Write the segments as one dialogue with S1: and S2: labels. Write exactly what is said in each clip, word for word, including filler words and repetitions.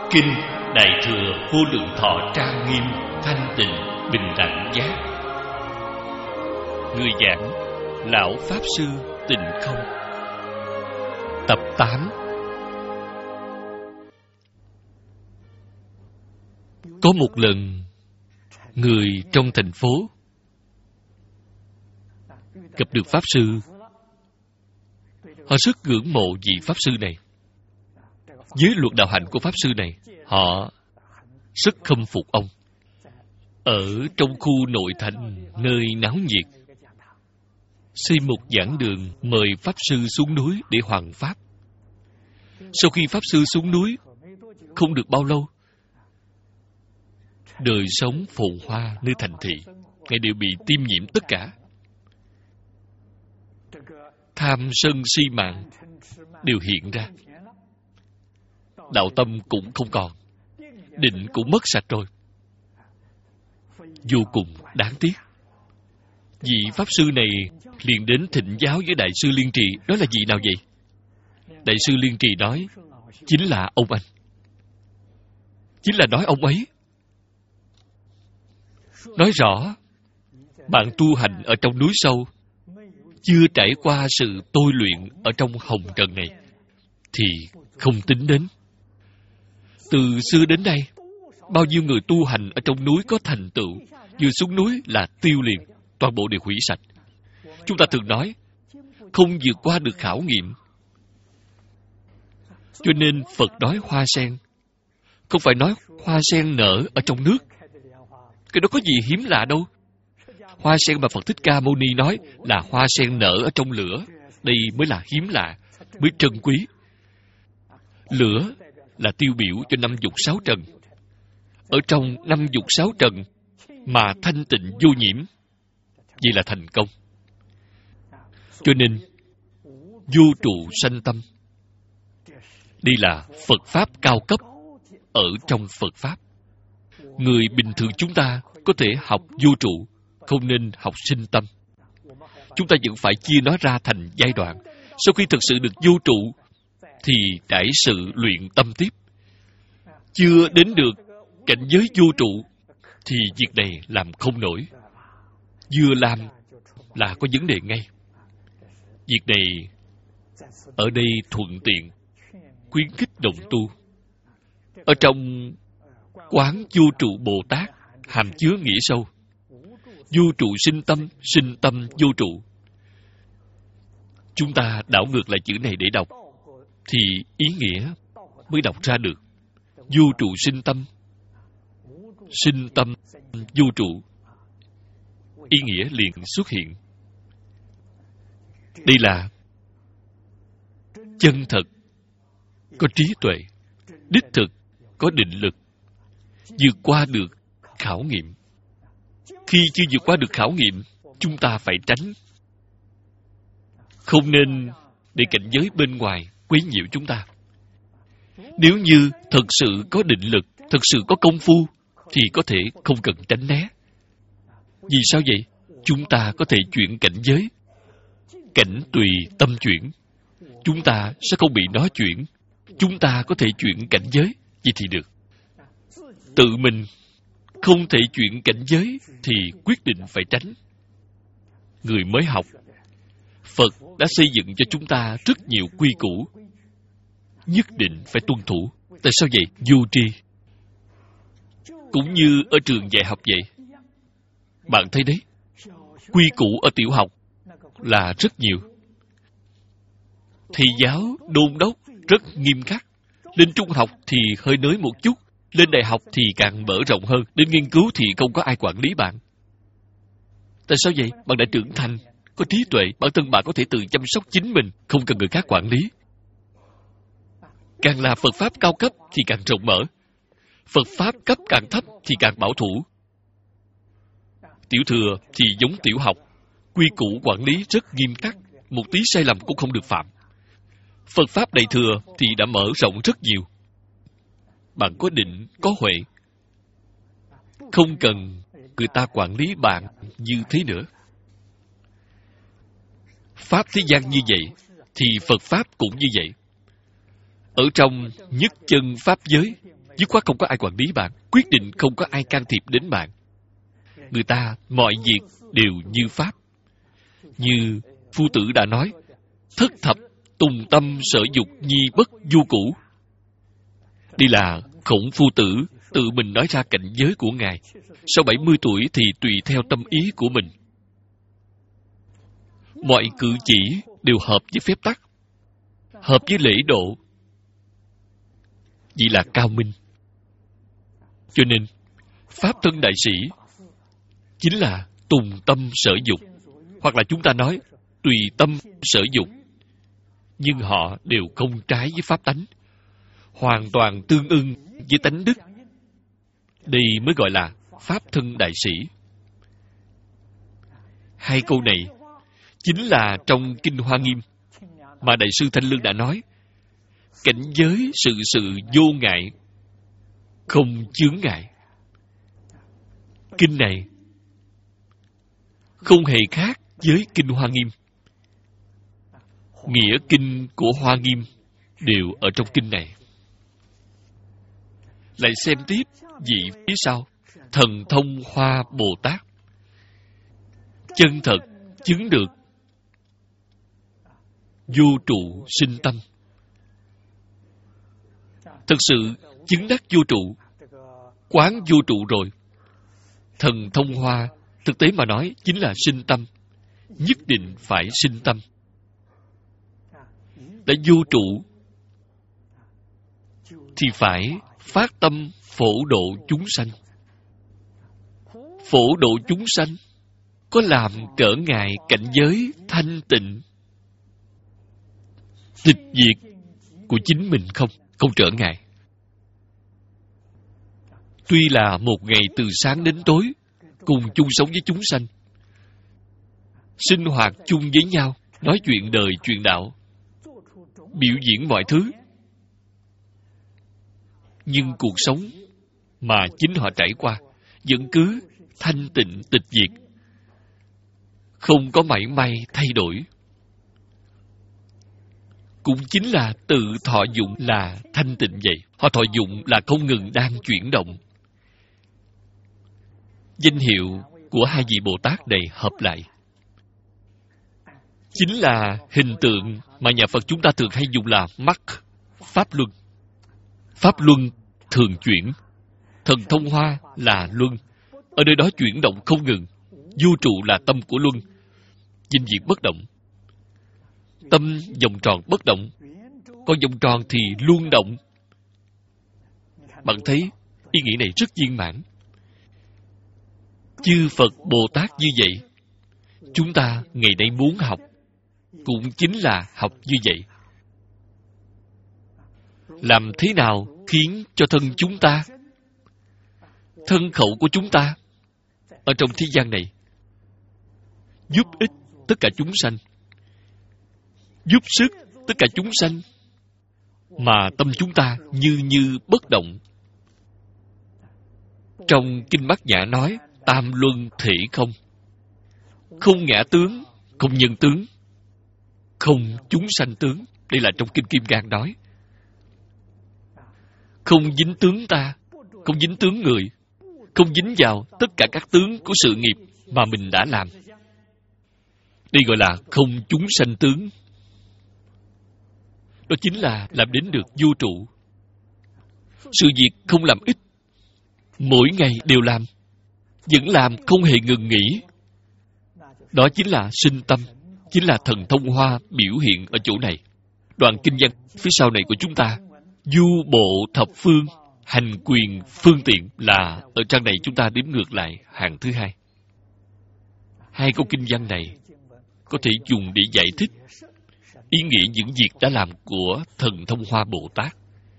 S1: Kinh Đại Thừa Vô Lượng Thọ trang nghiêm, thanh tịnh, bình đẳng giác. Người giảng Lão Pháp Sư Tịnh Không. Tập tám. Có một lần, người trong thành phố gặp được Pháp Sư. Họ rất ngưỡng mộ vị Pháp Sư này. Với luật đạo hạnh của Pháp Sư này, họ rất khâm phục ông. Ở trong khu nội thành, nơi náo nhiệt, xây một giảng đường mời Pháp Sư xuống núi để hoằng Pháp. Sau khi Pháp Sư xuống núi, không được bao lâu, đời sống phồn hoa nơi thành thị, Ngài đều bị tiêm nhiễm tất cả. Tham sân si mạng đều hiện ra. Đạo tâm cũng không còn, định cũng mất sạch rồi. Vô cùng đáng tiếc. Vị Pháp Sư này liền đến thỉnh giáo với Đại sư Liên Trì. Đó là vị nào vậy? Đại sư Liên Trì nói, chính là ông anh. Chính là nói ông ấy. Nói rõ, bạn tu hành ở trong núi sâu, chưa trải qua sự tôi luyện ở trong hồng trần này, thì không tính đến. Từ xưa đến nay, bao nhiêu người tu hành ở trong núi có thành tựu, vừa xuống núi là tiêu liền, toàn bộ đều hủy sạch. Chúng ta thường nói, không vượt qua được khảo nghiệm. Cho nên Phật nói hoa sen, không phải nói hoa sen nở ở trong nước. Cái đó có gì hiếm lạ đâu. Hoa sen mà Phật Thích Ca Mâu Ni nói là hoa sen nở ở trong lửa. Đây mới là hiếm lạ, mới trân quý. Lửa là tiêu biểu cho năm dục sáu trần. Ở trong năm dục sáu trần mà thanh tịnh vô nhiễm, vậy là thành công. Cho nên vô trụ sanh tâm, đây là Phật Pháp cao cấp ở trong Phật Pháp. Người bình thường chúng ta có thể học vô trụ, không nên học sinh tâm. Chúng ta vẫn phải chia nó ra thành giai đoạn. Sau khi thực sự được vô trụ, thì trải sự luyện tâm tiếp. Chưa đến được cảnh giới vô trụ, thì việc này làm không nổi. Vừa làm là có vấn đề ngay. Việc này ở đây thuận tiện khuyến khích đồng tu. Ở trong quán vô trụ Bồ Tát hàm chứa nghĩa sâu. Vô trụ sinh tâm, sinh tâm vô trụ. Chúng ta đảo ngược lại chữ này để đọc, thì ý nghĩa mới đọc ra được. Vô trụ sinh tâm, sinh tâm vô trụ, ý nghĩa liền xuất hiện. Đây là chân thật, có trí tuệ, đích thực, có định lực, vượt qua được khảo nghiệm. Khi chưa vượt qua được khảo nghiệm, chúng ta phải tránh. Không nên để cảnh giới bên ngoài quấy nhiễu chúng ta. Nếu như thật sự có định lực, thật sự có công phu, thì có thể không cần tránh né. Vì sao vậy? Chúng ta có thể chuyển cảnh giới. Cảnh tùy tâm chuyển. Chúng ta sẽ không bị nó chuyển. Chúng ta có thể chuyển cảnh giới. Vậy thì được. Tự mình không thể chuyển cảnh giới thì quyết định phải tránh. Người mới học, Phật đã xây dựng cho chúng ta rất nhiều quy củ, nhất định phải tuân thủ. Tại sao vậy? Vô tri. Cũng như ở trường dạy học vậy. Bạn thấy đấy, quy củ ở tiểu học là rất nhiều. Thầy giáo đôn đốc rất nghiêm khắc. Lên trung học thì hơi nới một chút. Lên đại học thì càng mở rộng hơn. Đến nghiên cứu thì không có ai quản lý bạn. Tại sao vậy? Bạn đã trưởng thành, có trí tuệ, bản thân bạn có thể tự chăm sóc chính mình, không cần người khác quản lý. Càng là Phật Pháp cao cấp thì càng rộng mở. Phật Pháp cấp càng thấp thì càng bảo thủ. Tiểu thừa thì giống tiểu học, quy củ quản lý rất nghiêm khắc, một tí sai lầm cũng không được phạm. Phật Pháp đại thừa thì đã mở rộng rất nhiều. Bạn có định, có huệ, không cần người ta quản lý bạn như thế nữa. Pháp thế gian như vậy, thì Phật Pháp cũng như vậy. Ở trong nhất chân Pháp giới, dứt khoát không có ai quản lý bạn, quyết định không có ai can thiệp đến bạn. Người ta mọi việc đều như pháp. Như Phu Tử đã nói, thất thập tùng tâm sở dục nhi bất du cũ. Đây là Khổng Phu Tử tự mình nói ra cảnh giới của Ngài. Sau bảy mươi tuổi thì tùy theo tâm ý của mình. Mọi cử chỉ đều hợp với phép tắc, hợp với lễ độ. Vậy là cao minh. Cho nên, Pháp thân đại sĩ chính là tùng tâm sở dục, hoặc là chúng ta nói tùy tâm sở dục. Nhưng họ đều không trái với pháp tánh, hoàn toàn tương ưng với tánh đức. Đây mới gọi là Pháp thân đại sĩ. Hai câu này chính là trong Kinh Hoa Nghiêm mà Đại sư Thanh Lương đã nói, cảnh giới sự sự vô ngại, không chướng ngại. Kinh này không hề khác với Kinh Hoa Nghiêm. Nghĩa kinh của Hoa Nghiêm đều ở trong kinh này. Lại xem tiếp vị phía sau, Thần Thông Hoa Bồ Tát, chân thật chứng được vô trụ sinh tâm. Thực sự chứng đắc vô trụ, quán vô trụ rồi. Thần Thông Hoa thực tế mà nói chính là sinh tâm, nhất định phải sinh tâm. Đã vô trụ thì phải phát tâm phổ độ chúng sanh. Phổ độ chúng sanh có làm trở ngại cảnh giới thanh tịnh tịch diệt của chính mình không? Không trở ngại. Tuy là một ngày từ sáng đến tối cùng chung sống với chúng sanh, sinh hoạt chung với nhau, nói chuyện đời chuyện đạo, biểu diễn mọi thứ, nhưng cuộc sống mà chính họ trải qua vẫn cứ thanh tịnh tịch diệt, không có mảy may thay đổi. Cũng chính là tự thọ dụng là thanh tịnh vậy. Họ thọ dụng là không ngừng đang chuyển động. Danh hiệu của hai vị Bồ Tát này hợp lại, chính là hình tượng mà nhà Phật chúng ta thường hay dùng là mắt, Pháp Luân. Pháp Luân thường chuyển. Thần Thông Hoa là Luân. Ở nơi đó chuyển động không ngừng. Vô trụ là tâm của Luân. Vinh diệt bất động. Tâm vòng tròn bất động, còn vòng tròn thì luôn động. Bạn thấy ý nghĩa này rất viên mãn. Chư Phật Bồ Tát như vậy, chúng ta ngày nay muốn học cũng chính là học như vậy. Làm thế nào khiến cho thân chúng ta, thân khẩu của chúng ta ở trong thế gian này giúp ích tất cả chúng sanh, giúp sức tất cả chúng sanh, mà tâm chúng ta như như bất động. Trong Kinh Bát Nhã nói tam luân thể không, không ngã tướng, không nhân tướng, không chúng sanh tướng. Đây là trong Kinh Kim Cang nói. Không dính tướng ta, không dính tướng người, không dính vào tất cả các tướng của sự nghiệp mà mình đã làm. Đây gọi là không chúng sanh tướng. Đó chính là làm đến được vô trụ. Sự việc không làm ít, mỗi ngày đều làm, vẫn làm không hề ngừng nghỉ. Đó chính là sinh tâm, chính là thần thông hoa biểu hiện ở chỗ này. Đoạn kinh văn phía sau này của chúng ta, du bộ thập phương, hành quyền phương tiện, là ở trang này chúng ta đếm ngược lại hàng thứ hai. Hai câu kinh văn này có thể dùng để giải thích ý nghĩa những việc đã làm của thần thông hoa Bồ Tát.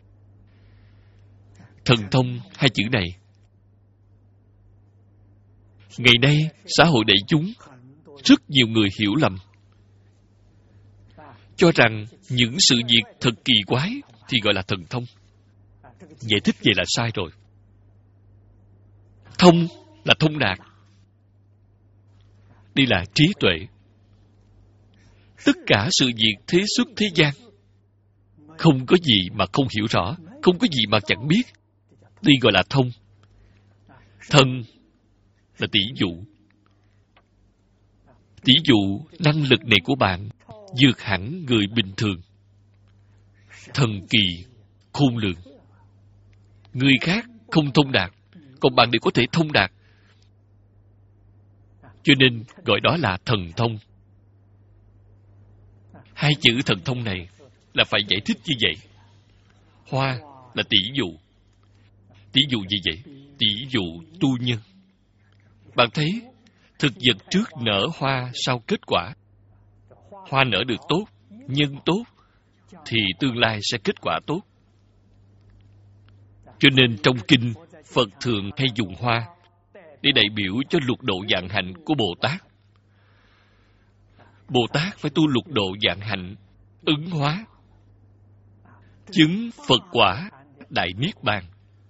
S1: Thần thông hai chữ này, ngày nay xã hội đại chúng rất nhiều người hiểu lầm, cho rằng những sự việc thật kỳ quái thì gọi là thần thông. Giải thích vậy là sai rồi. Thông là thông đạt. Đây là trí tuệ. Tất cả sự việc thế xuất thế gian, không có gì mà không hiểu rõ, không có gì mà chẳng biết. Đây gọi là thông. Thân là tỷ dụ. Tỷ dụ năng lực này của bạn vượt hẳn người bình thường. Thần kỳ, khôn lường. Người khác không thông đạt, còn bạn đều có thể thông đạt. Cho nên gọi đó là thần thông. Hai chữ thần thông này là phải giải thích như vậy. Hoa là tỷ dụ. Tỷ dụ gì vậy? Tỷ dụ tu nhân. Bạn thấy, thực vật trước nở hoa sau kết quả. Hoa nở được tốt, nhân tốt, thì tương lai sẽ kết quả tốt. Cho nên trong kinh, Phật thường hay dùng hoa để đại biểu cho lục độ vạn hạnh của Bồ Tát. Bồ Tát phải tu lục độ vạn hạnh, ứng hóa, chứng Phật quả, đại niết bàn.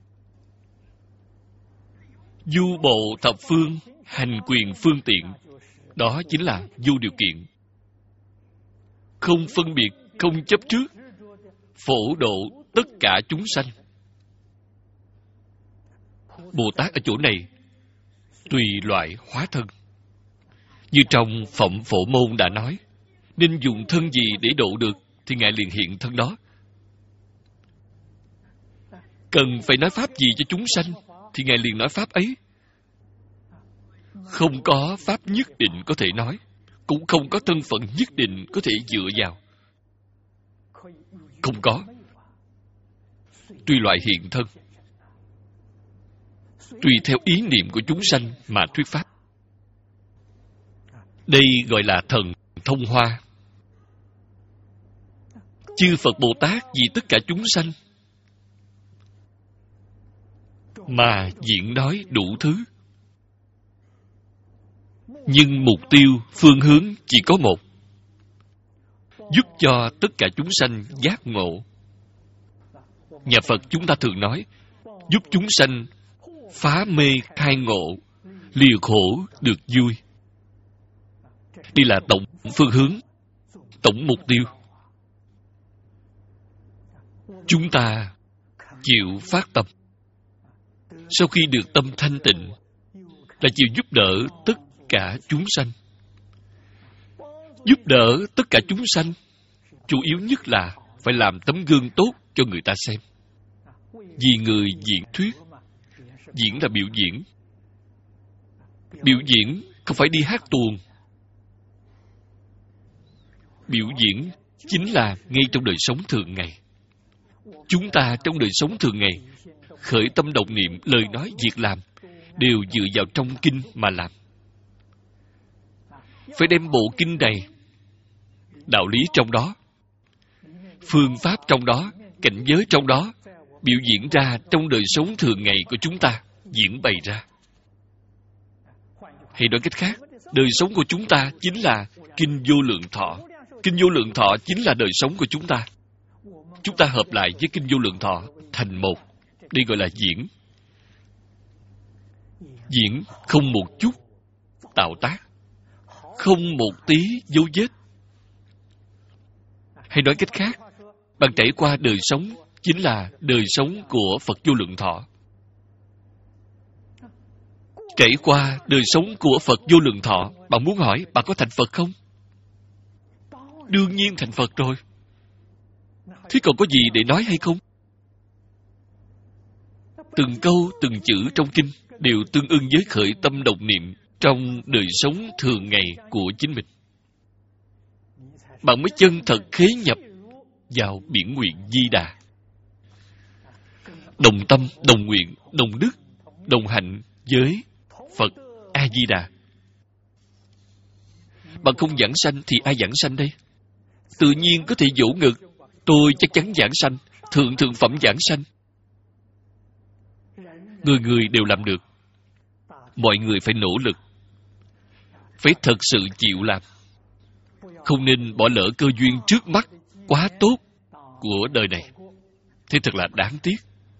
S1: Du bộ thập phương, hành quyền phương tiện. Đó chính là vô điều kiện. Không phân biệt, không chấp trước, phổ độ tất cả chúng sanh. Bồ Tát ở chỗ này tùy loại hóa thân. Như trong Phẩm Phổ Môn đã nói, nên dùng thân gì để độ được thì Ngài liền hiện thân đó. Cần phải nói pháp gì cho chúng sanh thì Ngài liền nói pháp ấy. Không có pháp nhất định có thể nói, cũng không có thân phận nhất định có thể dựa vào. Không có. Tùy loại hiện thân, tùy theo ý niệm của chúng sanh mà thuyết pháp. Đây gọi là thần thông hoa. Chư Phật Bồ Tát vì tất cả chúng sanh mà diễn nói đủ thứ. Nhưng mục tiêu, phương hướng chỉ có một. Giúp cho tất cả chúng sanh giác ngộ. Nhà Phật chúng ta thường nói, giúp chúng sanh phá mê khai ngộ, lìa khổ được vui. Đây là tổng phương hướng, tổng mục tiêu. Chúng ta chịu phát tâm. Sau khi được tâm thanh tịnh, là chịu giúp đỡ tất cả chúng sanh. Giúp đỡ tất cả chúng sanh, chủ yếu nhất là phải làm tấm gương tốt cho người ta xem. Vì người diễn thuyết. Diễn là biểu diễn. Biểu diễn không phải đi hát tuồng. Biểu diễn chính là ngay trong đời sống thường ngày. Chúng ta trong đời sống thường ngày, khởi tâm động niệm, lời nói, việc làm đều dựa vào trong kinh mà làm. Phải đem bộ kinh này, đạo lý trong đó, phương pháp trong đó, cảnh giới trong đó, biểu diễn ra trong đời sống thường ngày của chúng ta, diễn bày ra. Hay nói cách khác, đời sống của chúng ta chính là kinh vô lượng thọ. Kinh vô lượng thọ chính là đời sống của chúng ta. Chúng ta hợp lại với kinh vô lượng thọ thành một. Đây gọi là diễn. Diễn không một chút tạo tác, không một tí dấu vết. Hay nói cách khác, bạn trải qua đời sống chính là đời sống của Phật vô lượng thọ. Trải qua đời sống của Phật vô lượng thọ, bạn muốn hỏi bạn có thành Phật không? Đương nhiên thành Phật rồi. Thế còn có gì để nói hay không? Từng câu, từng chữ trong kinh đều tương ưng với khởi tâm động niệm trong đời sống thường ngày của chính mình. Bạn mới chân thật khế nhập vào biển nguyện Di Đà. Đồng tâm, đồng nguyện, đồng đức, đồng hạnh với Phật A-di-đà. Bạn không giảng sanh thì ai giảng sanh đây? Tự nhiên có thể vỗ ngực, tôi chắc chắn giảng sanh, thượng thượng phẩm giảng sanh. Người người đều làm được. Mọi người phải nỗ lực, phải thật sự chịu làm. Không nên bỏ lỡ cơ duyên trước mắt quá tốt của đời này. Thế thật là đáng tiếc.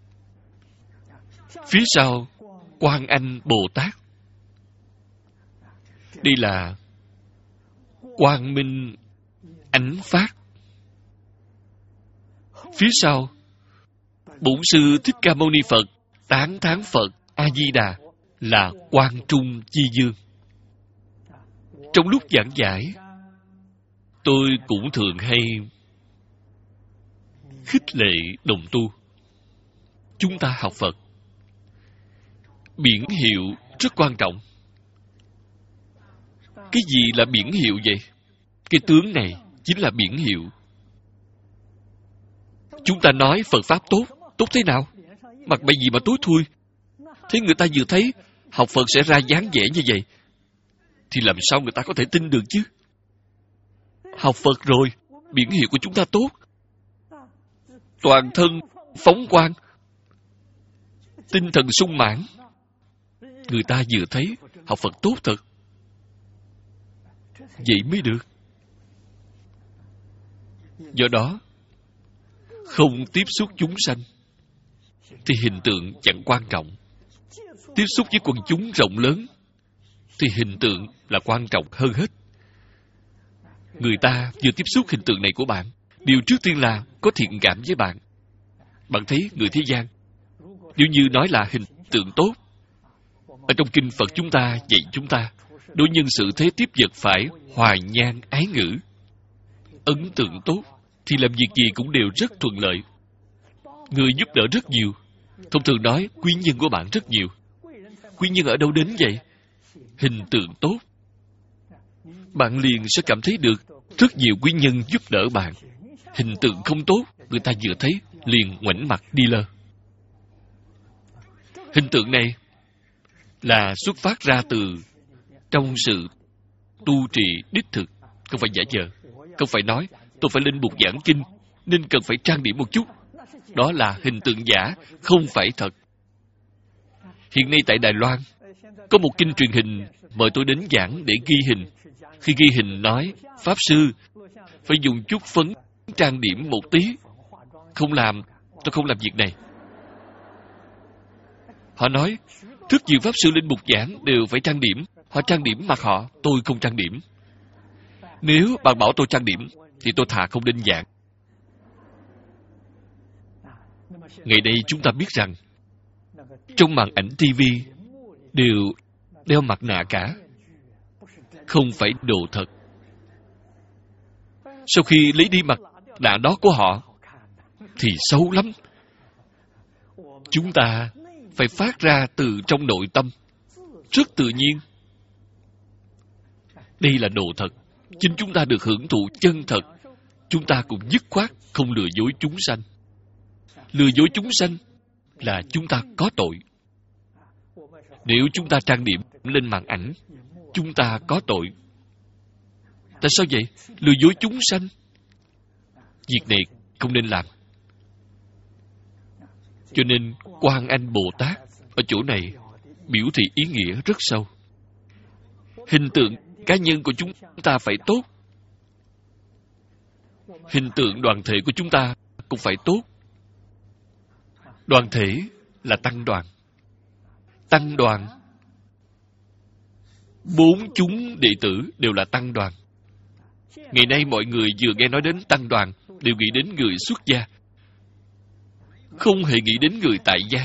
S1: Phía sau, Quan Anh Bồ Tát. Đây là quang minh ánh phát. Phía sau, Bổn Sư Thích Ca Mâu Ni Phật tán thán Phật A-di-đà là Quang Trung Chi Dương. Trong lúc giảng giải, tôi cũng thường hay khích lệ đồng tu. Chúng ta học Phật, biển hiệu rất quan trọng. Cái gì là biển hiệu vậy? Cái tướng này chính là biển hiệu. Chúng ta nói Phật Pháp tốt, tốt thế nào? Mặt mày gì mà tối thui? Thế người ta vừa thấy học Phật sẽ ra dáng vẻ như vậy, thì làm sao người ta có thể tin được chứ? Học Phật rồi, biển hiệu của chúng ta tốt, toàn thân phóng quang, tinh thần sung mãn. Người ta vừa thấy học Phật tốt thật, vậy mới được. Do đó, không tiếp xúc chúng sanh thì hình tượng chẳng quan trọng. Tiếp xúc với quần chúng rộng lớn thì hình tượng là quan trọng hơn hết. Người ta vừa tiếp xúc hình tượng này của bạn, điều trước tiên là có thiện cảm với bạn. Bạn thấy người thế gian, nếu như nói là hình tượng tốt, ở trong kinh Phật chúng ta dạy chúng ta, đối nhân xử thế tiếp vật phải hoài nhan ái ngữ. Ấn tượng tốt thì làm việc gì cũng đều rất thuận lợi. Người giúp đỡ rất nhiều. Thông thường nói quý nhân của bạn rất nhiều. Quý nhân ở đâu đến vậy? Hình tượng tốt, bạn liền sẽ cảm thấy được rất nhiều quý nhân giúp đỡ bạn. Hình tượng không tốt, người ta vừa thấy liền ngoảnh mặt đi lơ. Hình tượng này là xuất phát ra từ trong sự tu trì đích thực, không phải giả vờ. Không phải nói tôi phải lên bục giảng kinh nên cần phải trang điểm một chút. Đó là hình tượng giả, không phải thật. Hiện nay tại Đài Loan có một kinh truyền hình mời tôi đến giảng để ghi hình. Khi ghi hình nói Pháp Sư phải dùng chút phấn trang điểm một tí. Không làm, tôi không làm việc này. Họ nói rất nhiều Pháp Sư lên bục giảng đều phải trang điểm. Họ trang điểm mặt họ, tôi không trang điểm. Nếu bạn bảo tôi trang điểm thì tôi thà không đến giảng. Ngày nay chúng ta biết rằng trong màn ảnh ti vi đều đeo mặt nạ cả, không phải đồ thật. Sau khi lấy đi mặt nạ đó của họ thì xấu lắm. Chúng ta phải phát ra từ trong nội tâm, rất tự nhiên. Đây là đồ thật. Chính chúng ta được hưởng thụ chân thật. Chúng ta cũng dứt khoát không lừa dối chúng sanh. Lừa dối chúng sanh là chúng ta có tội. Nếu chúng ta trang điểm lên màn ảnh, chúng ta có tội. Tại sao vậy? Lừa dối chúng sanh. Việc này không nên làm. Cho nên Quan Anh Bồ Tát ở chỗ này biểu thị ý nghĩa rất sâu. Hình tượng cá nhân của chúng ta phải tốt. Hình tượng đoàn thể của chúng ta cũng phải tốt. Đoàn thể là tăng đoàn. Tăng đoàn, bốn chúng đệ tử đều là tăng đoàn. Ngày nay mọi người vừa nghe nói đến tăng đoàn đều nghĩ đến người xuất gia, không hề nghĩ đến người tại gia.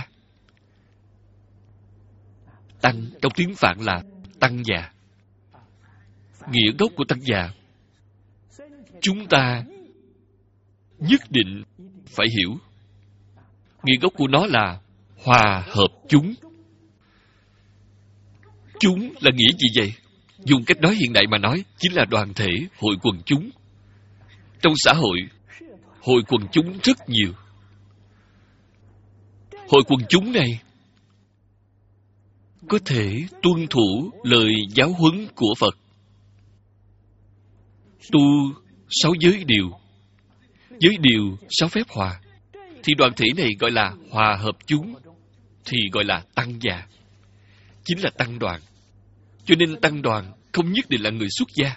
S1: Tăng trong tiếng Phạn là tăng già. Nghĩa gốc của tăng già chúng ta nhất định phải hiểu. Nghĩa gốc của nó là hòa hợp chúng. Chúng là nghĩa gì vậy? Dùng cách nói hiện đại mà nói, chính là đoàn thể, hội quần chúng. Trong xã hội, hội quần chúng rất nhiều. Hội quần chúng này có thể tuân thủ lời giáo huấn của Phật, tu sáu giới điều, giới điều sáu phép hòa, thì đoàn thể này gọi là hòa hợp chúng, thì gọi là tăng già, chính là tăng đoàn. Cho nên tăng đoàn không nhất định là người xuất gia.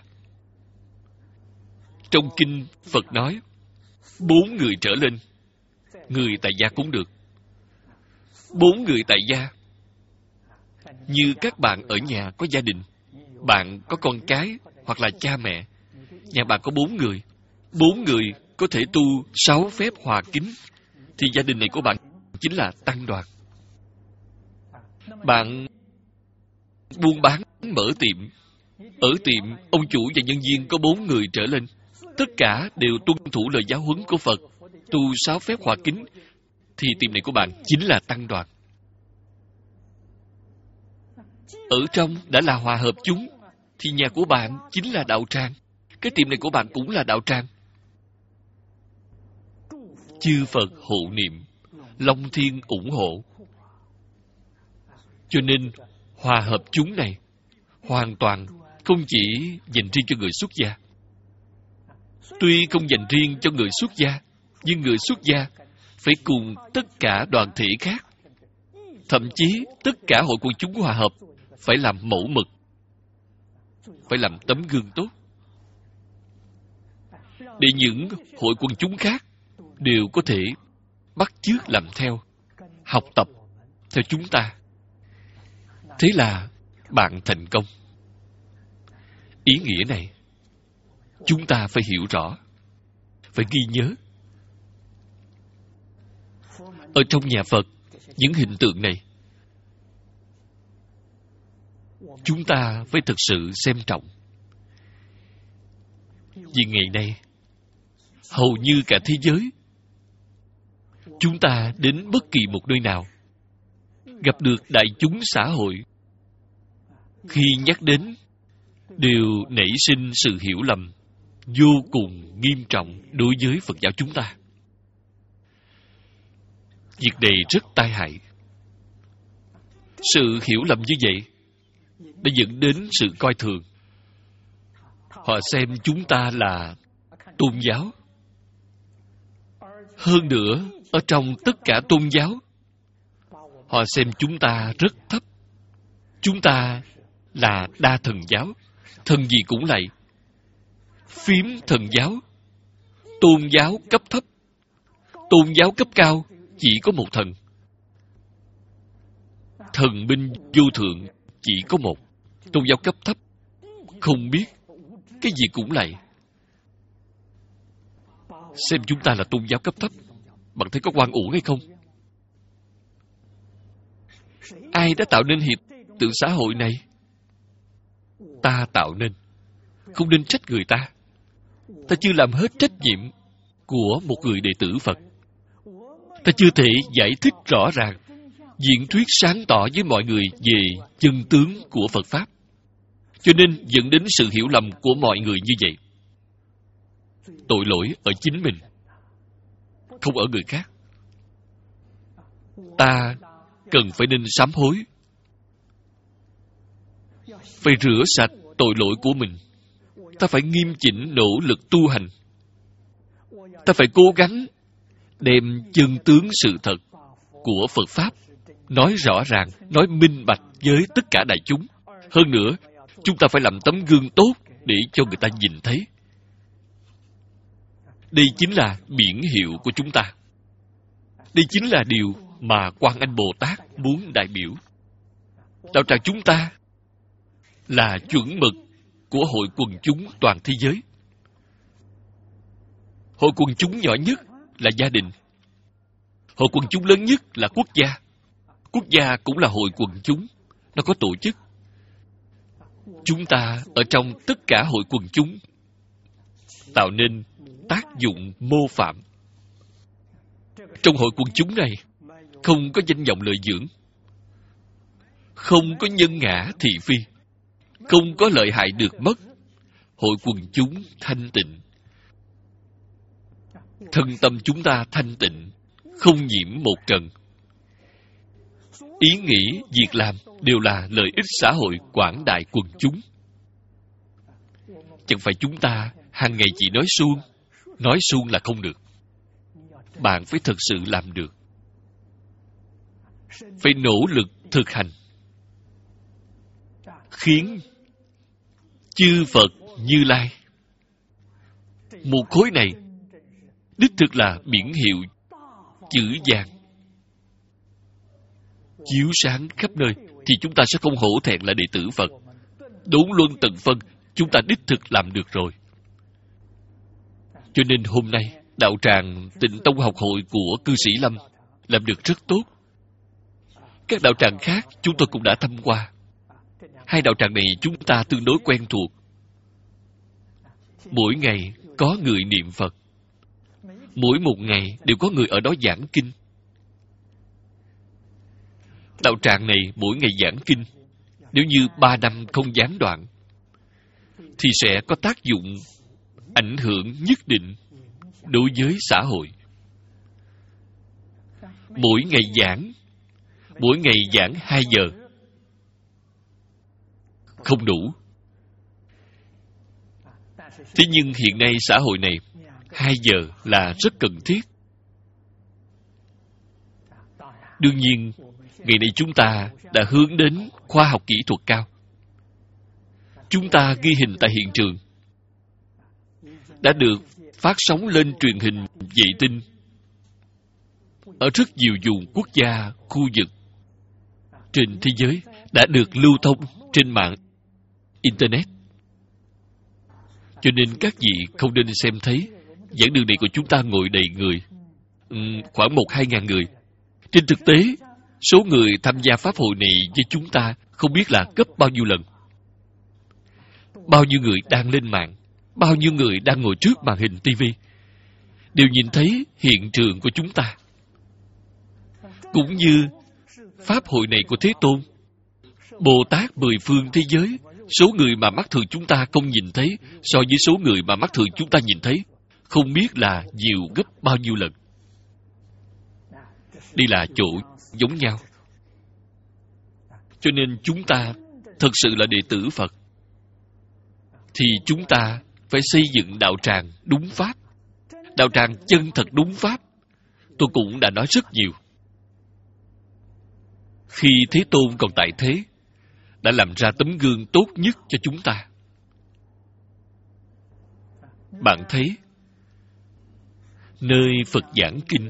S1: Trong kinh Phật nói bốn người trở lên, người tại gia cũng được. Bốn người tại gia như các bạn ở nhà có gia đình, bạn có con cái hoặc là cha mẹ, nhà bạn có bốn người, bốn người có thể tu sáu phép hòa kính, thì gia đình này của bạn chính là tăng đoàn. Bạn buôn bán, mở tiệm. Ở tiệm, ông chủ và nhân viên có bốn người trở lên. Tất cả đều tuân thủ lời giáo huấn của Phật, tu sáu phép hòa kính, thì tiệm này của bạn chính là tăng đoàn. Ở trong đã là hòa hợp chúng, thì nhà của bạn chính là đạo tràng. Cái tiệm này của bạn cũng là đạo tràng. Chư Phật hộ niệm, Long Thiên ủng hộ. Cho nên, hòa hợp chúng này hoàn toàn không chỉ dành riêng cho người xuất gia. Tuy không dành riêng cho người xuất gia, nhưng người xuất gia phải cùng tất cả đoàn thể khác, thậm chí tất cả hội quần chúng hòa hợp, phải làm mẫu mực, phải làm tấm gương tốt, để những hội quần chúng khác đều có thể bắt chước làm theo, học tập theo chúng ta. Thế là bạn thành công. Ý nghĩa này chúng ta phải hiểu rõ, phải ghi nhớ. Ở trong nhà Phật, những hình tượng này chúng ta phải thực sự xem trọng. Vì ngày nay, hầu như cả thế giới, chúng ta đến bất kỳ một nơi nào, gặp được đại chúng xã hội, khi nhắc đến, đều nảy sinh sự hiểu lầm vô cùng nghiêm trọng đối với Phật giáo chúng ta. Việc này rất tai hại. Sự hiểu lầm như vậy đã dẫn đến sự coi thường. Họ xem chúng ta là tôn giáo. Hơn nữa, ở trong tất cả tôn giáo, họ xem chúng ta rất thấp. Chúng ta là đa thần giáo, thần gì cũng lạy. Phiếm thần giáo, tôn giáo cấp thấp, tôn giáo cấp cao chỉ có một thần. Thần binh vô thượng chỉ có một. Tôn giáo cấp thấp không biết, cái gì cũng lạy. Xem chúng ta là tôn giáo cấp thấp, bạn thấy có oan uổng hay không? Ai đã tạo nên hiện tượng xã hội này? Ta tạo nên. Không nên trách người ta. Ta chưa làm hết trách nhiệm của một người đệ tử Phật. Ta chưa thể giải thích rõ ràng, diễn thuyết sáng tỏ với mọi người về chân tướng của Phật Pháp. Cho nên dẫn đến sự hiểu lầm của mọi người như vậy. Tội lỗi ở chính mình, không ở người khác. Ta cần phải nên sám hối, phải rửa sạch tội lỗi của mình. Ta phải nghiêm chỉnh nỗ lực tu hành. Ta phải cố gắng đem chân tướng sự thật của Phật Pháp nói rõ ràng, nói minh bạch với tất cả đại chúng. Hơn nữa, chúng ta phải làm tấm gương tốt để cho người ta nhìn thấy. Đây chính là biển hiệu của chúng ta. Đây chính là điều mà Quan Âm Bồ Tát muốn đại biểu. Đạo tràng chúng ta là chuẩn mực của hội quần chúng toàn thế giới. Hội quần chúng nhỏ nhất là gia đình. Hội quần chúng lớn nhất là quốc gia. Quốc gia cũng là hội quần chúng. Nó có tổ chức. Chúng ta ở trong tất cả hội quần chúng tạo nên tác dụng mô phạm. Trong hội quần chúng này không có danh vọng lợi dưỡng, không có nhân ngã thị phi, không có lợi hại được mất. Hội quần chúng thanh tịnh, thân tâm chúng ta thanh tịnh, không nhiễm một trần. Ý nghĩ, việc làm đều là lợi ích xã hội quảng đại quần chúng. Chẳng phải chúng ta hàng ngày chỉ nói suông. Nói suông là không được. Bạn phải thực sự làm được. Phải nỗ lực thực hành, khiến chư Phật Như Lai, một khối này đích thực là biển hiệu chữ vàng chiếu sáng khắp nơi, thì chúng ta sẽ không hổ thẹn là đệ tử Phật. Đốn luân tận phân, chúng ta đích thực làm được rồi. Cho nên hôm nay, đạo tràng Tịnh Tông học hội của cư sĩ Lâm làm được rất tốt. Các đạo tràng khác chúng tôi cũng đã thăm qua. Hai đạo tràng này chúng ta tương đối quen thuộc. Mỗi ngày có người niệm Phật. Mỗi một ngày đều có người ở đó giảng kinh. Đạo tràng này mỗi ngày giảng kinh. Nếu như ba năm không gián đoạn, thì sẽ có tác dụng ảnh hưởng nhất định đối với xã hội. Mỗi ngày giảng, mỗi ngày giảng hai giờ, không đủ. Thế nhưng hiện nay xã hội này, hai giờ là rất cần thiết. Đương nhiên, ngày nay chúng ta đã hướng đến khoa học kỹ thuật cao. Chúng ta ghi hình tại hiện trường, đã được phát sóng lên truyền hình vệ tinh ở rất nhiều vùng quốc gia, khu vực trên thế giới, đã được lưu thông trên mạng Internet. Cho nên các vị không nên xem thấy giảng đường này của chúng ta ngồi đầy người, uhm, khoảng một hai ngàn người. Trên thực tế, số người tham gia pháp hội này với chúng ta không biết là gấp bao nhiêu lần. Bao nhiêu người đang lên mạng, bao nhiêu người đang ngồi trước màn hình ti vi, đều nhìn thấy hiện trường của chúng ta. Cũng như pháp hội này của Thế Tôn, Bồ Tát mười phương thế giới, số người mà mắt thường chúng ta không nhìn thấy so với số người mà mắt thường chúng ta nhìn thấy, không biết là nhiều gấp bao nhiêu lần. Đây là chỗ giống nhau. Cho nên chúng ta thật sự là đệ tử Phật, thì chúng ta phải xây dựng đạo tràng đúng pháp. Đạo tràng chân thật đúng pháp, tôi cũng đã nói rất nhiều. Khi Thế Tôn còn tại thế, đã làm ra tấm gương tốt nhất cho chúng ta. Bạn thấy, nơi Phật giảng kinh,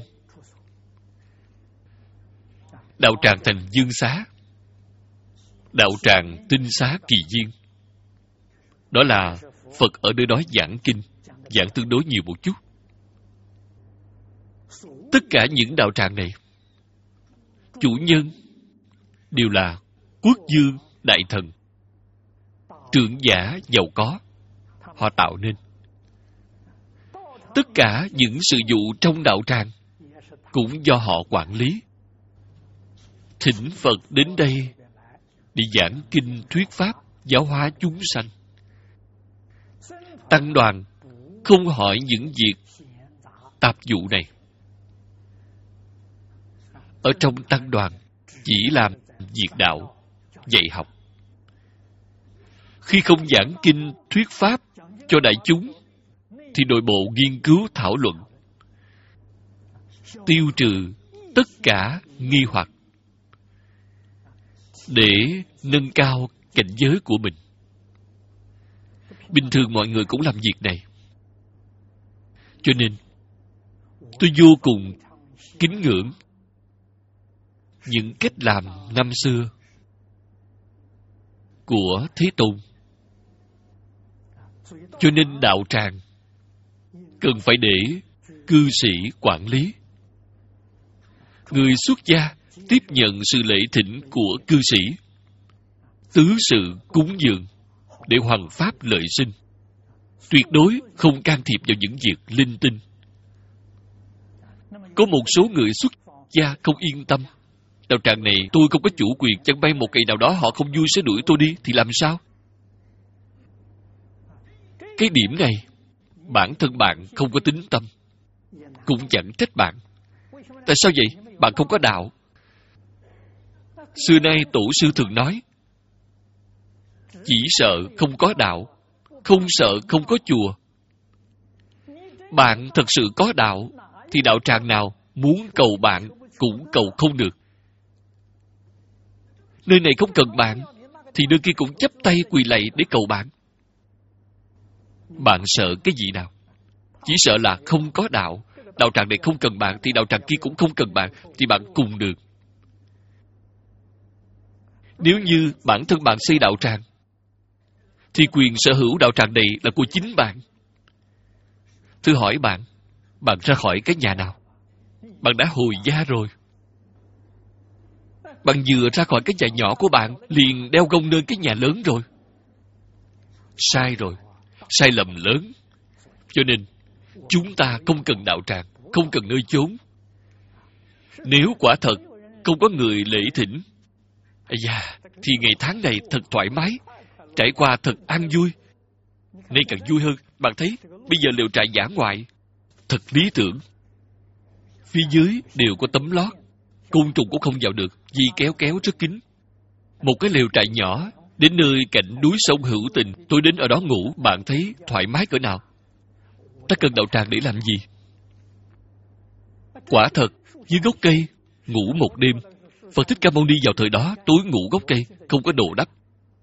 S1: đạo tràng thành Dương Xá, đạo tràng Tinh Xá Kỳ Viên, đó là Phật ở nơi đó giảng kinh, giảng tương đối nhiều một chút. Tất cả những đạo tràng này, chủ nhân đều là quốc vương, đại thần, trưởng giả giàu có, họ tạo nên. Tất cả những sự vụ trong đạo tràng cũng do họ quản lý. Thỉnh Phật đến đây để giảng kinh thuyết pháp, giáo hóa chúng sanh. Tăng đoàn không hỏi những việc tạp vụ này. Ở trong tăng đoàn chỉ làm việc đạo, dạy học. Khi không giảng kinh thuyết pháp cho đại chúng, thì nội bộ nghiên cứu thảo luận, tiêu trừ tất cả nghi hoặc để nâng cao cảnh giới của mình. Bình thường mọi người cũng làm việc này. Cho nên tôi vô cùng kính ngưỡng những cách làm năm xưa của Thế Tôn. Cho nên đạo tràng cần phải để cư sĩ quản lý. Người xuất gia tiếp nhận sự lễ thỉnh của cư sĩ, tứ sự cúng dường để hoằng pháp lợi sinh, tuyệt đối không can thiệp vào những việc linh tinh. Có một số người xuất gia không yên tâm, đạo tràng này tôi không có chủ quyền, chẳng may một ngày nào đó họ không vui sẽ đuổi tôi đi thì làm sao? Cái điểm này bản thân bạn không có tín tâm, cũng chẳng trách bạn. Tại sao vậy? Bạn không có đạo. Xưa nay tổ sư thường nói, chỉ sợ không có đạo, không sợ không có chùa. Bạn thật sự có đạo, thì đạo tràng nào muốn cầu bạn cũng cầu không được. Nơi này không cần bạn, thì nơi kia cũng chắp tay quỳ lạy để cầu bạn. Bạn sợ cái gì nào? Chỉ sợ là không có đạo. Đạo tràng này không cần bạn, thì đạo tràng kia cũng không cần bạn, thì bạn cùng được. Nếu như bản thân bạn xây đạo tràng, thì quyền sở hữu đạo tràng này là của chính bạn. Thử hỏi bạn, bạn ra khỏi cái nhà nào? Bạn đã hồi gia rồi. Bạn vừa ra khỏi cái nhà nhỏ của bạn, liền đeo gông lên cái nhà lớn rồi. Sai rồi. Sai lầm lớn. Cho nên, chúng ta không cần đạo tràng, không cần nơi chốn. Nếu quả thật không có người lễ thỉnh, ây da, thì ngày tháng này thật thoải mái, trải qua thật an vui. Nay càng vui hơn. Bạn thấy, bây giờ lều trại dã ngoại thật lý tưởng. Phía dưới đều có tấm lót, côn trùng cũng không vào được vì kéo kéo rất kín. Một cái lều trại nhỏ đến nơi cạnh núi sông hữu tình, tôi đến ở đó ngủ, bạn thấy thoải mái cỡ nào? Ta cần đạo tràng để làm gì? Quả thật, dưới gốc cây ngủ một đêm. Phật Thích Ca Mâu Ni vào thời đó tối ngủ gốc cây, không có đồ đắp.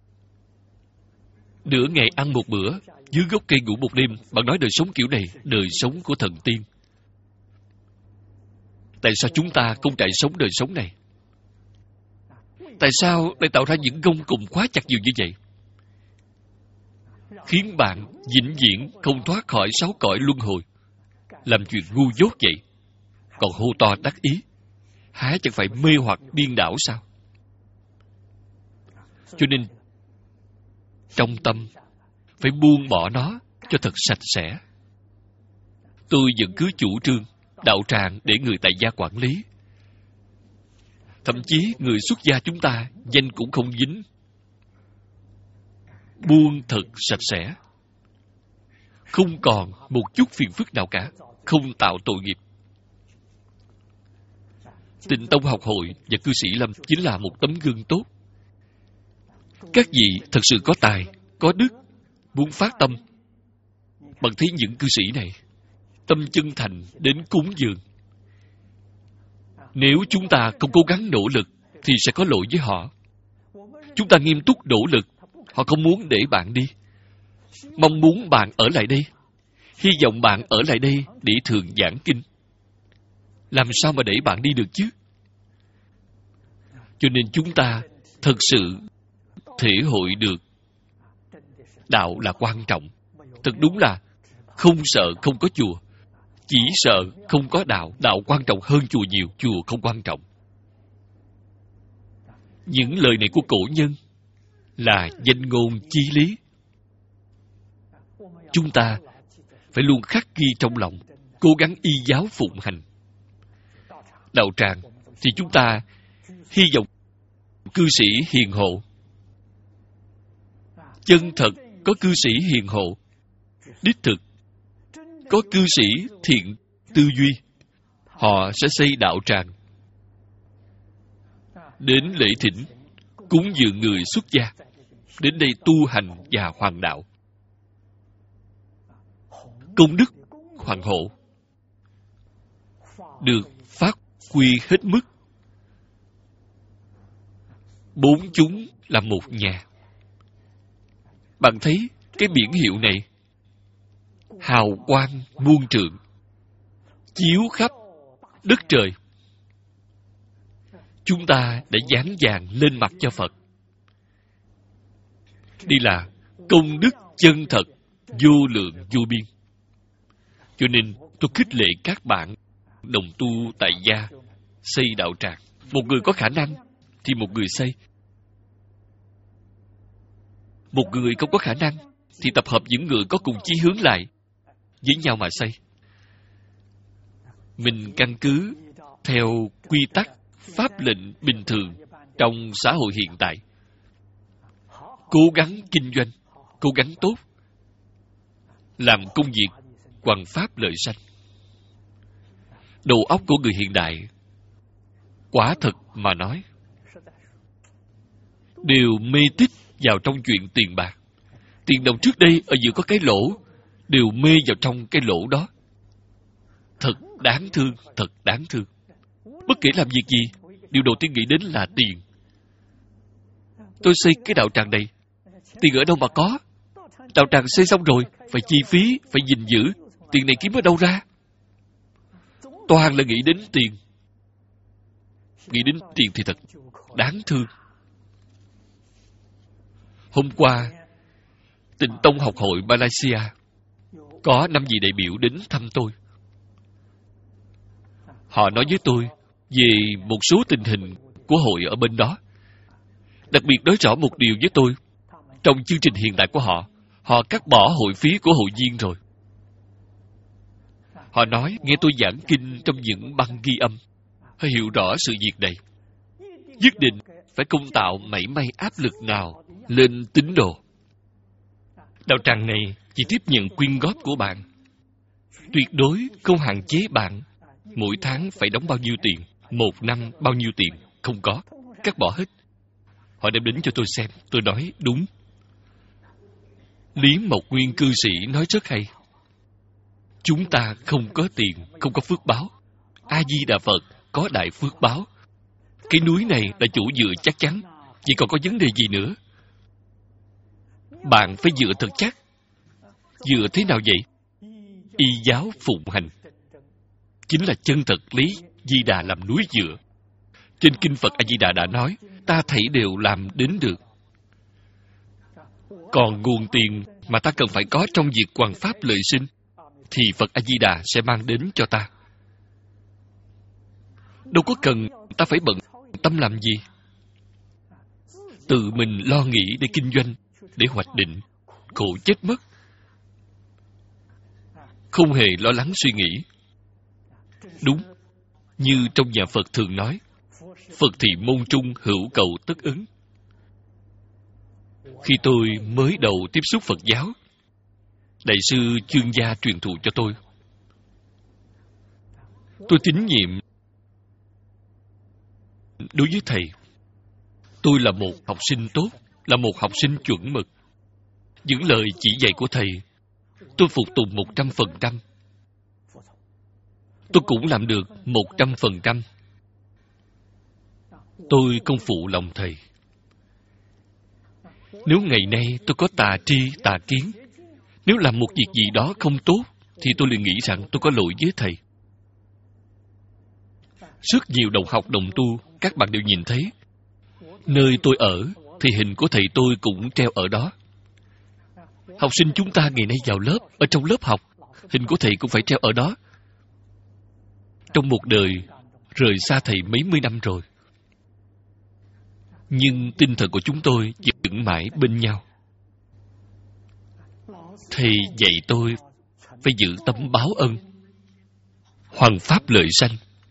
S1: Nửa ngày ăn một bữa, dưới gốc cây ngủ một đêm. Bạn nói đời sống kiểu này, đời sống của thần tiên. Tại sao chúng ta không trải sống đời sống này? Tại sao lại tạo ra những gông cùm khóa chặt nhiều như vậy? Khiến bạn vĩnh viễn không thoát khỏi sáu cõi luân hồi. Làm chuyện ngu dốt vậy, còn hô to đắc ý, há chẳng phải mê hoặc điên đảo sao? Cho nên trong tâm phải buông bỏ nó cho thật sạch sẽ. Tôi vẫn cứ chủ trương đạo tràng để người tại gia quản lý. Thậm chí người xuất gia chúng ta danh cũng không dính. Buông thật sạch sẽ, không còn một chút phiền phức nào cả, không tạo tội nghiệp. Tịnh Tông Học Hội và cư sĩ Lâm chính là một tấm gương tốt. Các vị thật sự có tài, có đức, muốn phát tâm. Bạn thấy những cư sĩ này tâm chân thành đến cúng dường. Nếu chúng ta không cố gắng nỗ lực thì sẽ có lỗi với họ. Chúng ta nghiêm túc nỗ lực, họ không muốn để bạn đi, mong muốn bạn ở lại đây, hy vọng bạn ở lại đây để thường giảng kinh. Làm sao mà để bạn đi được chứ? Cho nên chúng ta thật sự thể hội được đạo là quan trọng. Thật đúng là không sợ không có chùa, chỉ sợ không có đạo. Đạo quan trọng hơn chùa nhiều, chùa không quan trọng. Những lời này của cổ nhân là danh ngôn chí lý. Chúng ta phải luôn khắc ghi trong lòng, cố gắng y giáo phụng hành. Đạo tràng thì chúng ta hy vọng cư sĩ hiền hộ. Chân thật có cư sĩ hiền hộ, đích thực có cư sĩ thiện tư duy, họ sẽ xây đạo tràng, đến lễ thỉnh, cúng dường người xuất gia, đến đây tu hành và hoàn đạo. Công đức hoàng hộ được phát huy hết mức. Bốn chúng là một nhà. Bạn thấy cái biển hiệu này hào quang muôn trượng, chiếu khắp đất trời. Chúng ta đã dán vàng lên mặt cho Phật. Đây là công đức chân thật, vô lượng vô biên. Cho nên tôi khích lệ các bạn đồng tu tại gia xây đạo tràng. Một người có khả năng thì một người xây. Một người không có khả năng thì tập hợp những người có cùng chí hướng lại với nhau mà xây. Mình căn cứ theo quy tắc pháp lệnh bình thường trong xã hội hiện tại, cố gắng kinh doanh, cố gắng tốt, làm công việc hoằng pháp lợi sanh. Đầu óc của người hiện đại, quả thật mà nói, đều mê tích vào trong chuyện tiền bạc. Tiền đồng trước đây ở giữa có cái lỗ, đều mê vào trong cái lỗ đó. Thật đáng thương, thật đáng thương. Bất kể làm việc gì, điều đầu tiên nghĩ đến là tiền. Tôi xây cái đạo tràng này, tiền ở đâu mà có? Đạo tràng xây xong rồi, phải chi phí, phải gìn giữ. Tiền này kiếm ở đâu ra? Toàn là nghĩ đến tiền. Nghĩ đến tiền thì thật đáng thương. Hôm qua, Tịnh Tông Học Hội Malaysia có năm vị đại biểu đến thăm tôi. Họ nói với tôi về một số tình hình của hội ở bên đó. Đặc biệt nói rõ một điều với tôi. Trong chương trình hiện tại của họ, họ cắt bỏ hội phí của hội viên rồi. Họ nói nghe tôi giảng kinh trong những băng ghi âm, họ hiểu rõ sự việc này. Nhất định phải không tạo mảy may áp lực nào lên tín đồ. Đạo tràng này chỉ tiếp nhận quyên góp của bạn. Tuyệt đối không hạn chế bạn mỗi tháng phải đóng bao nhiêu tiền, một năm bao nhiêu tiền, không có. Cắt bỏ hết. Họ đem đến cho tôi xem, tôi nói đúng. Lý Mộc Nguyên cư sĩ nói rất hay. Chúng ta không có tiền, không có phước báo. A-di-đà Phật có đại phước báo. Cái núi này là chỗ dựa chắc chắn. Vậy còn có vấn đề gì nữa? Bạn phải dựa thật chắc. Dựa thế nào vậy? Y giáo phụng hành chính là chân thật lý Di Đà làm núi dựa. Trên kinh Phật A Di Đà đã nói, ta thảy đều làm đến được. Còn nguồn tiền mà ta cần phải có trong việc hoằng pháp lợi sinh thì Phật A Di Đà sẽ mang đến cho ta. Đâu có cần ta phải bận tâm làm gì. Tự mình lo nghĩ để kinh doanh, để hoạch định, khổ chết mất. Không hề lo lắng suy nghĩ. Đúng, như trong nhà Phật thường nói, Phật thì môn trung hữu cầu tất ứng. Khi tôi mới đầu tiếp xúc Phật giáo, Đại sư Chương Gia truyền thụ cho tôi. Tôi tín nhiệm đối với thầy. Tôi là một học sinh tốt, là một học sinh chuẩn mực. Những lời chỉ dạy của thầy, tôi phục tùng một trăm phần trăm. Tôi cũng làm được một trăm phần trăm. Tôi không phụ lòng thầy. Nếu ngày nay tôi có tà tri, tà kiến, nếu làm một việc gì đó không tốt, thì tôi liền nghĩ rằng tôi có lỗi với thầy. Rất nhiều đồng học đồng tu, các bạn đều nhìn thấy. Nơi tôi ở, thì hình của thầy tôi cũng treo ở đó. Học sinh chúng ta ngày nay vào lớp, ở trong lớp học, hình của thầy cũng phải treo ở đó. Trong một đời, rời xa thầy mấy mươi năm rồi. Nhưng tinh thần của chúng tôi vẫn mãi bên nhau. Thầy dạy tôi phải giữ tâm báo ân, hoằng pháp lợi sanh.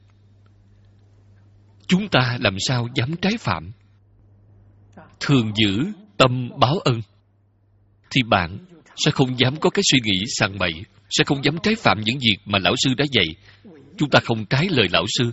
S1: Chúng ta làm sao dám trái phạm? Thường giữ tâm báo ân, thì bạn sẽ không dám có cái suy nghĩ sằng bậy, sẽ không dám trái phạm những việc mà lão sư đã dạy. Chúng ta không trái lời lão sư,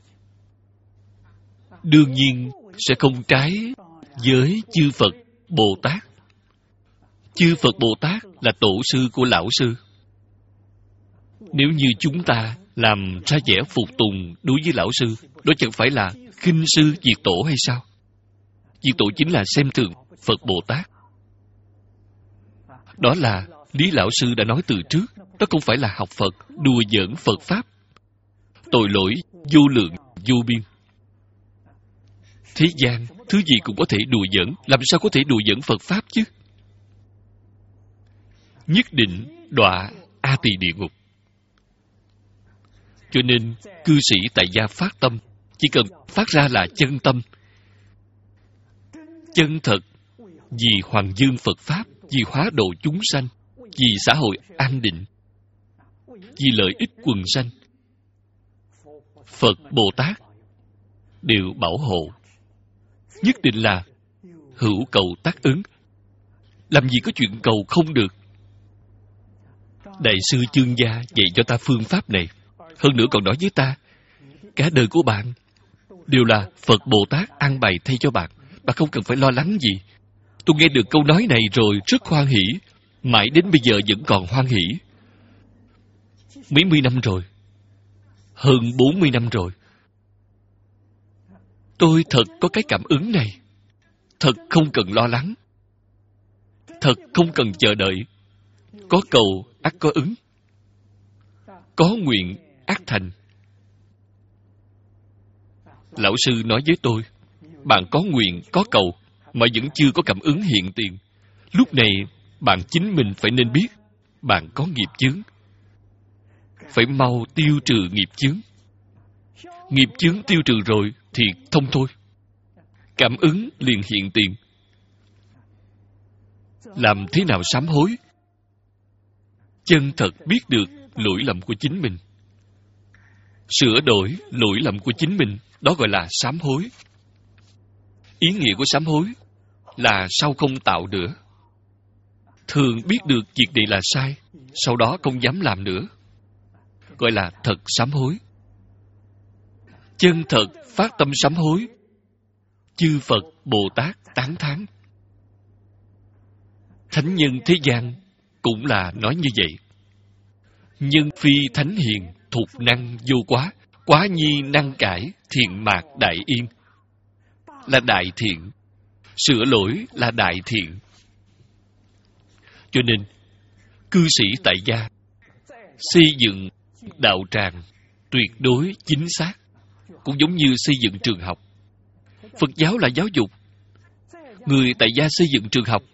S1: đương nhiên sẽ không trái với chư Phật Bồ Tát. Chư Phật Bồ Tát là tổ sư của lão sư. Nếu như chúng ta làm ra vẻ phục tùng đối với lão sư, đó chẳng phải là khinh sư diệt tổ hay sao? Diệt tổ chính là xem thường Phật Bồ Tát. Đó là Lý lão sư đã nói từ trước. Đó không phải là học Phật, đùa giỡn Phật Pháp. Tội lỗi vô lượng vô biên. Thế gian, thứ gì cũng có thể đùa giỡn, làm sao có thể đùa giỡn Phật Pháp chứ? Nhất định đọa A Tỳ địa ngục. Cho nên, cư sĩ tại gia phát tâm, chỉ cần phát ra là chân tâm, chân thật, vì hoàng dương Phật Pháp, vì hóa độ chúng sanh, vì xã hội an định, vì lợi ích quần sanh, Phật Bồ Tát đều bảo hộ. Nhất định là hữu cầu tác ứng. Làm gì có chuyện cầu không được. Đại sư Chương Gia dạy cho ta phương pháp này. Hơn nữa còn nói với ta, cả đời của bạn đều là Phật Bồ Tát an bày thay cho bạn. Bạn không cần phải lo lắng gì. Tôi nghe được câu nói này rồi rất hoan hỷ. Mãi đến bây giờ vẫn còn hoan hỷ. Mấy mươi năm rồi. Hơn bốn mươi năm rồi. Tôi thật có cái cảm ứng này. Thật không cần lo lắng. Thật không cần chờ đợi. Có cầu, ắt có ứng. Có nguyện, ắt thành. Lão sư nói với tôi, bạn có nguyện, có cầu, mà vẫn chưa có cảm ứng hiện tiền. Lúc này, bạn chính mình phải nên biết, bạn có nghiệp chướng. Phải mau tiêu trừ nghiệp chướng. Nghiệp chướng tiêu trừ rồi thì thông thôi. cảm ứng liền hiện tiền. Làm thế nào sám hối? Chân thật biết được lỗi lầm của chính mình, sửa đổi lỗi lầm của chính mình, đó gọi là sám hối. Ý nghĩa của sám hối là sau không tạo nữa. Thường biết được việc này là sai, sau đó không dám làm nữa, gọi là thật sám hối. Chân thật phát tâm sám hối, chư Phật Bồ Tát tán thán. Thánh nhân thế gian cũng là nói như vậy. Nhân phi thánh hiền, thục năng vô quá, quá nhi năng cải, thiện mạc đại yên. Là đại thiện, sửa lỗi là đại thiện. Cho nên, cư sĩ tại gia xây dựng đạo tràng tuyệt đối chính xác, cũng giống như xây dựng trường học. Phật giáo là giáo dục. Người tại gia xây dựng trường học,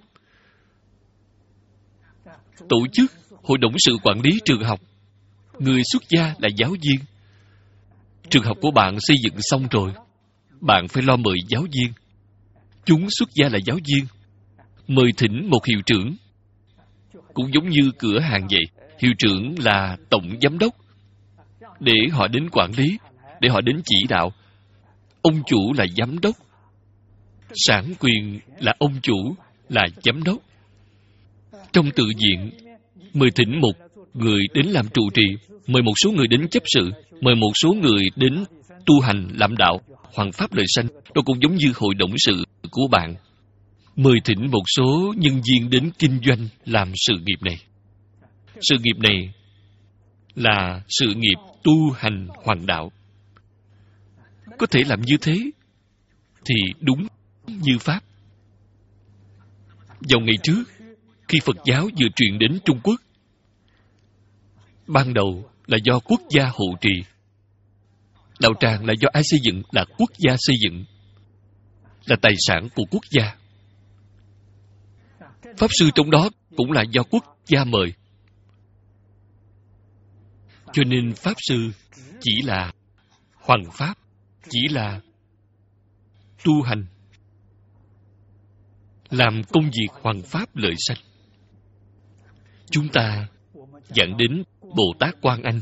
S1: tổ chức hội đồng sự quản lý trường học. Người xuất gia là giáo viên. Trường học của bạn xây dựng xong rồi, bạn phải lo mời giáo viên. Chúng xuất gia là giáo viên, mời thỉnh một hiệu trưởng. Cũng giống như cửa hàng vậy, hiệu trưởng là tổng giám đốc, để họ đến quản lý, để họ đến chỉ đạo. Ông chủ là giám đốc, sản quyền là ông chủ, là giám đốc. Trong tự viện, mời thỉnh một người đến làm trụ trì, mời một số người đến chấp sự, mời một số người đến tu hành làm đạo, hoằng pháp lợi sanh. Đó cũng giống như hội đồng sự của bạn. Mời thỉnh một số nhân viên đến kinh doanh làm sự nghiệp này. Sự nghiệp này là sự nghiệp tu hành hoàng đạo. Có thể làm như thế thì đúng như Pháp. Vào ngày trước, khi Phật giáo vừa truyền đến Trung Quốc, ban đầu là do quốc gia hộ trì. Đạo tràng là do ai xây dựng? Là quốc gia xây dựng, là tài sản của quốc gia. Pháp sư trong đó cũng là do quốc gia mời. Cho nên Pháp sư chỉ là hoằng pháp, chỉ là tu hành, làm công việc hoằng pháp lợi sanh. Chúng ta dẫn đến Bồ Tát Quan Anh,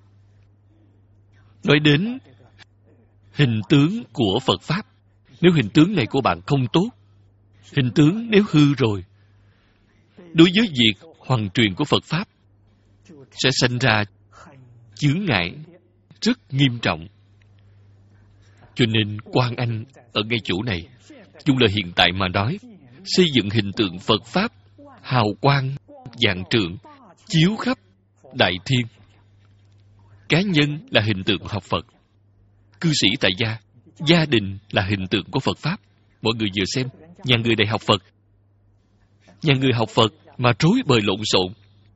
S1: nói đến hình tướng của Phật Pháp. Nếu hình tướng này của bạn không tốt, hình tướng nếu hư rồi, đối với việc hoằng truyền của Phật Pháp sẽ sinh ra chướng ngại rất nghiêm trọng. Cho nên Quan Anh ở ngay chỗ này, dùng lời hiện tại mà nói, xây dựng hình tượng Phật Pháp hào quang vạn trượng, chiếu khắp đại thiên. Cá nhân là hình tượng học Phật, cư sĩ tại gia, gia đình là hình tượng của Phật Pháp. Mọi người vừa xem, nhà người này học Phật, nhà người học Phật mà rối bời lộn xộn,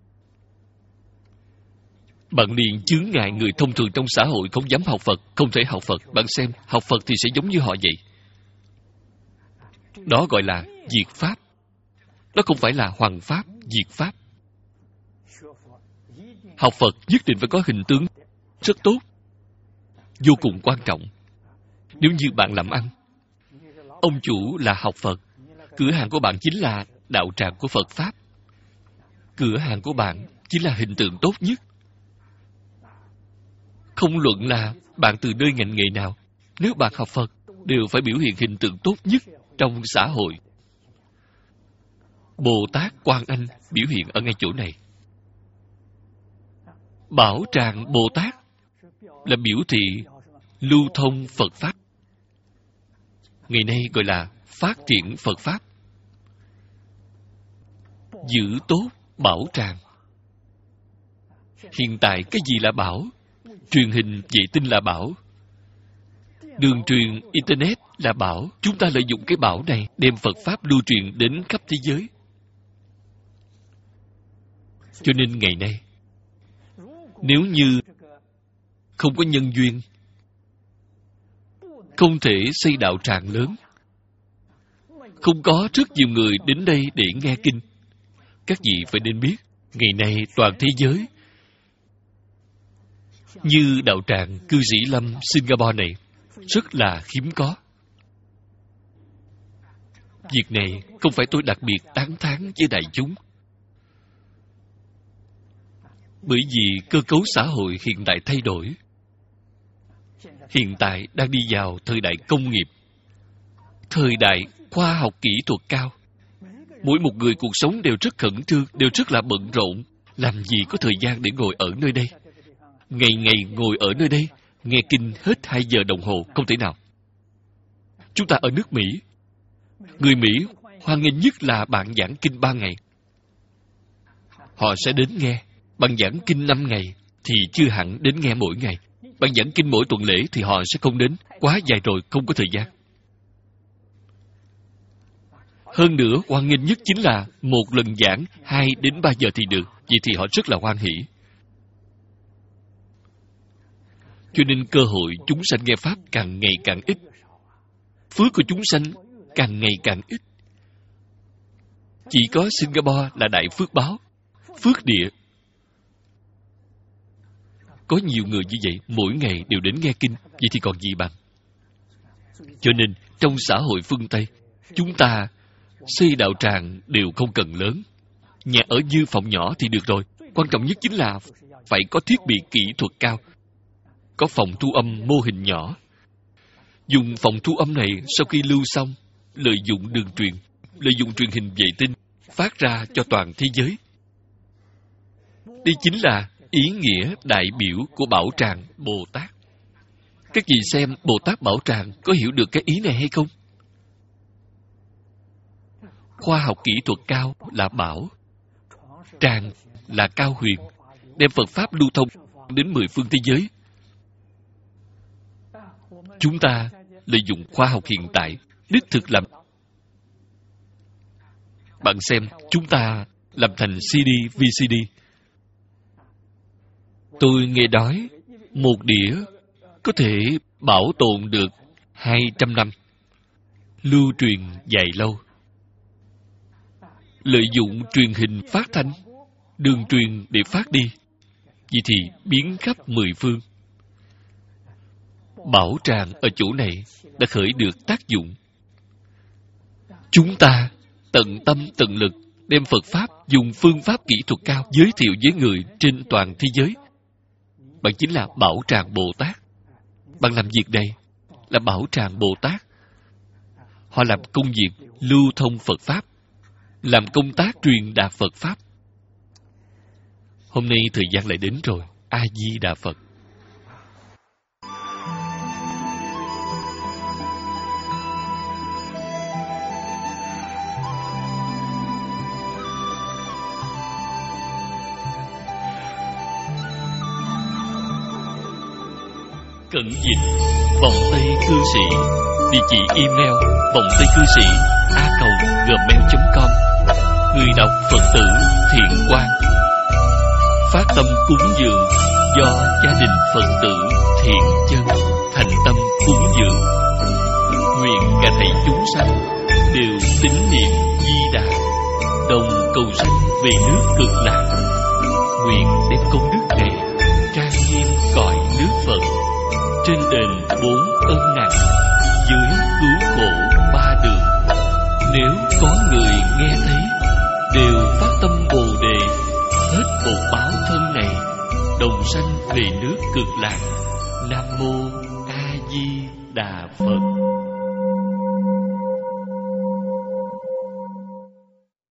S1: bạn liền chướng ngại người thông thường trong xã hội không dám học Phật, không thể học Phật. Bạn xem, học Phật thì sẽ giống như họ vậy. Đó gọi là diệt Pháp. Đó không phải là hoằng Pháp, diệt Pháp. Học Phật nhất định phải có hình tướng rất tốt, vô cùng quan trọng. Nếu như bạn làm ăn, ông chủ là học Phật, cửa hàng của bạn chính là đạo tràng của Phật Pháp. Cửa hàng của bạn chính là hình tượng tốt nhất. Không luận là bạn từ nơi ngành nghề nào, nếu bạn học Phật, đều phải biểu hiện hình tượng tốt nhất trong xã hội. Bồ Tát Quan Anh biểu hiện ở ngay chỗ này. Bảo tràng Bồ Tát là biểu thị lưu thông Phật Pháp. Ngày nay gọi là phát triển Phật Pháp. Giữ tốt bảo tràng. Hiện tại cái gì là bảo? Truyền hình vệ tinh là bảo, đường truyền Internet là bảo. Chúng ta lợi dụng cái bảo này đem Phật Pháp lưu truyền đến khắp thế giới. Cho nên ngày nay, nếu như không có nhân duyên, không thể xây đạo tràng lớn, không có rất nhiều người đến đây để nghe kinh, các vị phải nên biết, ngày nay toàn thế giới, như đạo tràng Cư Sĩ Lâm Singapore này, rất là hiếm có. Việc này không phải tôi đặc biệt tán thán với đại chúng. Bởi vì cơ cấu xã hội hiện tại thay đổi. Hiện tại đang đi vào thời đại công nghiệp, thời đại khoa học kỹ thuật cao. Mỗi một người cuộc sống đều rất khẩn trương, đều rất là bận rộn. Làm gì có thời gian để ngồi ở nơi đây? Ngày ngày ngồi ở nơi đây, nghe kinh hết hai giờ đồng hồ, không thể nào. Chúng ta ở nước Mỹ, người Mỹ hoan nghênh nhất là bạn giảng kinh ba ngày. Họ sẽ đến nghe. Bạn giảng kinh năm ngày thì chưa hẳn đến nghe mỗi ngày. Bạn giảng kinh mỗi tuần lễ thì họ sẽ không đến. Quá dài rồi, không có thời gian. Hơn nữa, hoan nghênh nhất chính là một lần giảng hai đến ba giờ thì được. Vậy thì họ rất là hoan hỷ. Cho nên cơ hội chúng sanh nghe Pháp càng ngày càng ít. Phước của chúng sanh càng ngày càng ít. Chỉ có Singapore là đại phước báo, phước địa. Có nhiều người như vậy, mỗi ngày đều đến nghe kinh, vậy thì còn gì bằng. Cho nên, trong xã hội phương Tây, chúng ta xây đạo tràng đều không cần lớn. Nhà ở dư phòng nhỏ thì được rồi. Quan trọng nhất chính là phải có thiết bị kỹ thuật cao. Có phòng thu âm mô hình nhỏ. Dùng phòng thu âm này sau khi lưu xong, lợi dụng đường truyền, lợi dụng truyền hình vệ tinh, phát ra cho toàn thế giới. Đây chính là ý nghĩa đại biểu của Bảo Tràng Bồ Tát. Các vị xem Bồ Tát Bảo Tràng có hiểu được cái ý này hay không? Khoa học kỹ thuật cao là bảo, tràng là cao huyền, đem Phật Pháp lưu thông đến mười phương thế giới. Chúng ta lợi dụng khoa học hiện tại, đích thực làm. Bạn xem, chúng ta làm thành xê đê, vê xê đê. Tôi nghe nói, một đĩa có thể bảo tồn được hai trăm năm, lưu truyền dài lâu. Lợi dụng truyền hình phát thanh, đường truyền để phát đi, vậy thì biến khắp mười phương. Bảo tràng ở chỗ này đã khởi được tác dụng. Chúng ta tận tâm tận lực đem Phật Pháp dùng phương pháp kỹ thuật cao giới thiệu với người trên toàn thế giới. Bạn chính là Bảo Tràng Bồ Tát. Bạn làm việc này là Bảo Tràng Bồ Tát. Họ làm công việc lưu thông Phật Pháp, làm công tác truyền đạt Phật Pháp. Hôm nay thời gian lại đến rồi. A Di Đà Phật. Cẩn dịch vòng Tây Cư Sĩ. Địa chỉ email vòng Tây Cư Sĩ a còng gmail chấm com. Người đọc Phật tử Thiện Quang. Phát tâm cúng dường do gia đình Phật tử Thiện Chân thành tâm cúng dường. Nguyện cả thảy chúng sanh đều tín niệm Di Đà, đồng cầu sanh về nước Cực Lạc. Nguyện đem công đức này trang nghiêm cõi nước Phật, trên đền bốn ân nặng, dưới cứu khổ ba đường. Nếu có người nghe thấy, đều phát tâm Bồ Đề, hết bột báo thân này, đồng sanh về nước Cực Lạc. Nam mô A Di Đà Phật.